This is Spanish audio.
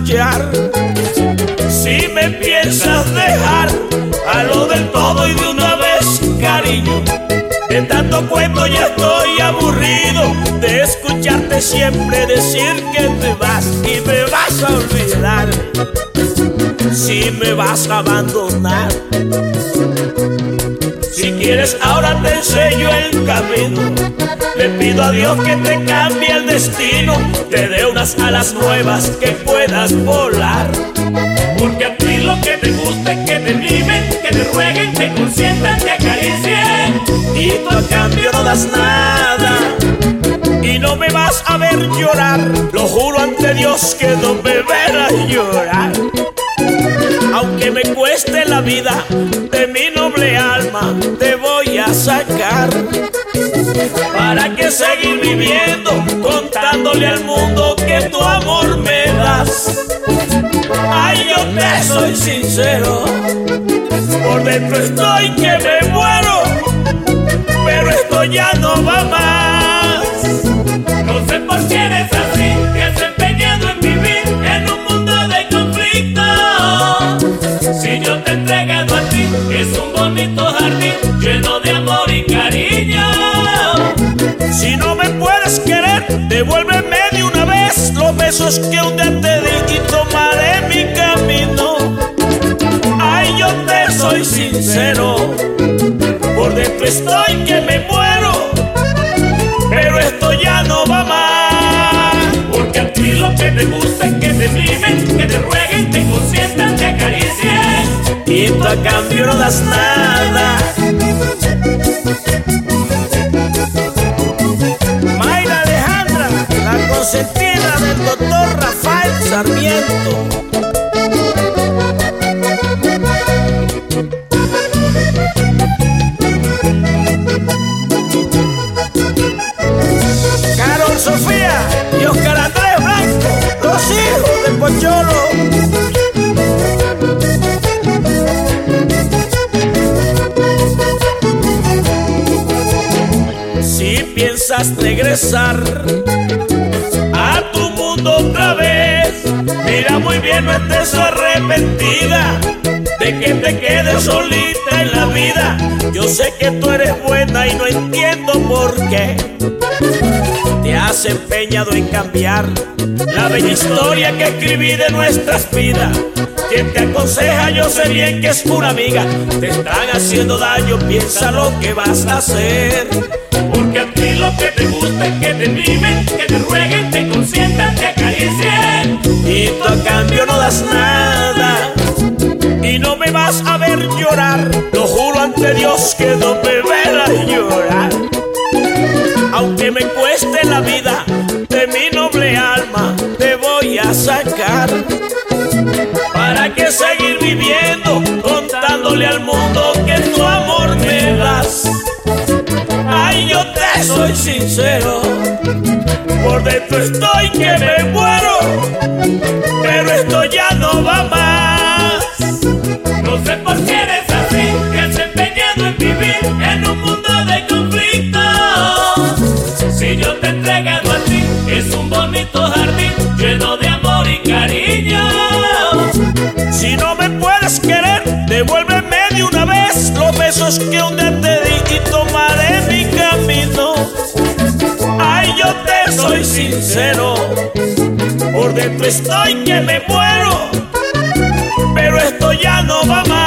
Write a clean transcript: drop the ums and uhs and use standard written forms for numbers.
marchar. Si me piensas dejar, hazlo del todo y de una vez, cariño. De tanto cuento ya estoy aburrido de escucharte siempre decir que te vas y me vas a olvidar. Si me vas a abandonar, si quieres ahora te enseño el camino. Le pido a Dios que te cambie el destino, te dé unas alas nuevas que puedas volar. Porque a ti lo que te gusta es que te mimen, que te rueguen, te consientan, te acaricien. Y tú a cambio no das nada y no me vas a ver llorar. Lo juro ante Dios que no me verás llorar. Aunque me cueste la vida, de mi noble alma te voy a sacar. ¿Para qué seguir viviendo contándole al mundo que tu amor me das? Ay, yo te soy sincero, por dentro estoy que me muero, pero esto ya no va más. No sé por qué eres así, te has empeñado en vivir en un mundo de conflicto. Si yo te he entregado a ti, es un bonito jardín lleno de amor y cariño. Si no me puedes querer, devuélveme de una vez los besos que un día te di y tomaré mi camino. Ay, yo te soy sincero, por dentro estoy que me muero, pero esto ya no va más. Porque a ti lo que te gusta es que te mimen, que te rueguen, te consientan, te acaricien. Y tú a cambio no das nada. Mayra Alejandra, la consentida del doctor Rafael Sarmiento. Carol Sofía y Oscar Andrés Blanco, los hijos del Pocholo. Si piensas regresar a tu mundo otra vez, mira muy bien, no estés arrepentida de que te quedes solita en la vida. Yo sé que tú eres buena y no entiendo por qué te has empeñado en cambiar la bella historia que escribí de nuestras vidas. Quien te aconseja, yo sé bien que es una amiga. Te están haciendo daño, piensa lo que vas a hacer. Porque a ti lo que te gusta es que te mimen, que te rueguen, te consientan, te acaricien. Y tú a cambio no das nada y no me vas a ver llorar. Lo juro ante Dios que no me verás llorar. Aunque me cueste la vida, de mi noble alma te voy a sacar. ¿Para qué seguir viviendo contándole al mundo que tu amor me das? Ay, yo te soy sincero, por dentro estoy que me muero, pero esto ya no va más. No sé por qué eres así, te has empeñado en vivir en un mundo de conflicto. Si yo te he entregado a ti, es un bonito jardín lleno de amor y cariño. Si no me puedes querer, devuélveme de una vez los besos que un día te di y tomaré mi camino. Ay, yo te soy sincero, por dentro estoy que me muero, pero esto ya no va más.